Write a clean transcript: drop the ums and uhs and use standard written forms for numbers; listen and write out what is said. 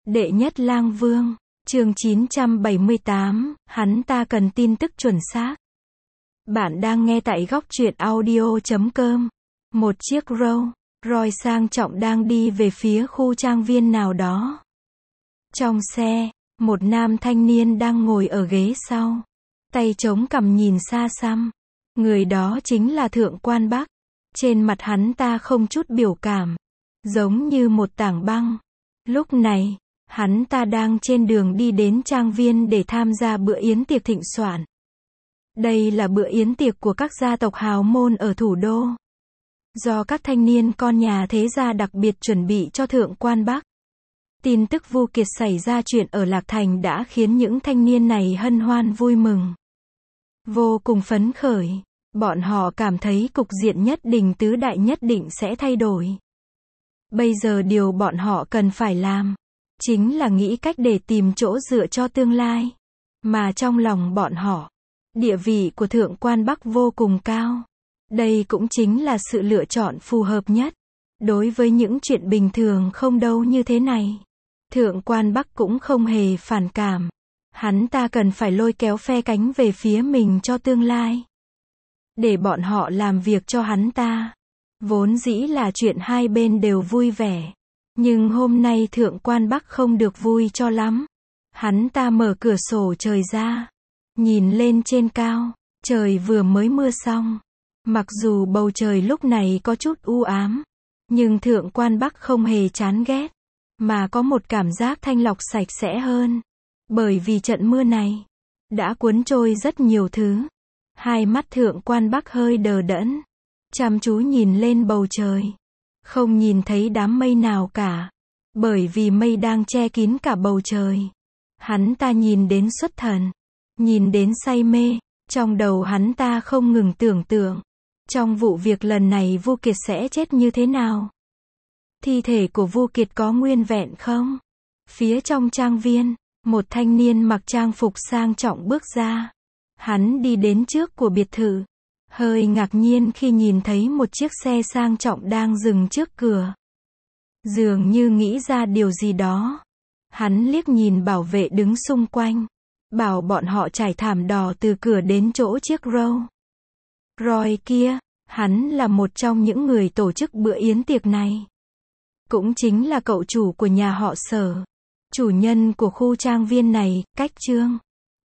Đệ nhất lang vương, chương 978, hắn ta cần tin tức chuẩn xác. Bạn đang nghe tại góc truyện audio.com. Một chiếc Rolls Royce sang trọng đang đi về phía khu trang viên nào đó. Trong xe, một nam thanh niên đang ngồi ở ghế sau, tay chống cằm nhìn xa xăm. Người đó chính là Thượng Quan Bắc. Trên mặt hắn ta không chút biểu cảm, giống như một tảng băng. Lúc này, hắn ta đang trên đường đi đến trang viên để tham gia bữa yến tiệc thịnh soạn. Đây là bữa yến tiệc của các gia tộc hào môn ở thủ đô, do các thanh niên con nhà thế gia đặc biệt chuẩn bị cho Thượng Quan Bắc. Tin tức Vu Kiệt xảy ra chuyện ở Lạc Thành đã khiến những thanh niên này hân hoan vui mừng, vô cùng phấn khởi. Bọn họ cảm thấy cục diện Nhất Đình tứ đại nhất định sẽ thay đổi. Bây giờ điều bọn họ cần phải làm chính là nghĩ cách để tìm chỗ dựa cho tương lai. Mà trong lòng bọn họ, địa vị của Thượng Quan Bắc vô cùng cao. Đây cũng chính là sự lựa chọn phù hợp nhất. Đối với những chuyện bình thường không đâu như thế này, Thượng Quan Bắc cũng không hề phản cảm. Hắn ta cần phải lôi kéo phe cánh về phía mình cho tương lai, để bọn họ làm việc cho hắn ta. Vốn dĩ là chuyện hai bên đều vui vẻ, nhưng hôm nay Thượng Quan Bắc không được vui cho lắm. Hắn ta mở cửa sổ trời ra, nhìn lên trên cao. Trời vừa mới mưa xong, mặc dù bầu trời lúc này có chút u ám, nhưng Thượng Quan Bắc không hề chán ghét, mà có một cảm giác thanh lọc sạch sẽ hơn. Bởi vì trận mưa này đã cuốn trôi rất nhiều thứ. Hai mắt Thượng Quan Bắc hơi đờ đẫn, chăm chú nhìn lên bầu trời. Không nhìn thấy đám mây nào cả, bởi vì mây đang che kín cả bầu trời. Hắn ta nhìn đến xuất thần, nhìn đến say mê. Trong đầu hắn ta không ngừng tưởng tượng, trong vụ việc lần này Vu Kiệt sẽ chết như thế nào? Thi thể của Vu Kiệt có nguyên vẹn không? Phía trong trang viên, một thanh niên mặc trang phục sang trọng bước ra. Hắn đi đến trước của biệt thự, hơi ngạc nhiên khi nhìn thấy một chiếc xe sang trọng đang dừng trước cửa. Dường như nghĩ ra điều gì đó, hắn liếc nhìn bảo vệ đứng xung quanh, bảo bọn họ trải thảm đỏ từ cửa đến chỗ chiếc Rolls Royce kia. Hắn là một trong những người tổ chức bữa yến tiệc này, cũng chính là cậu chủ của nhà họ Sở, chủ nhân của khu trang viên này, Cách Trương.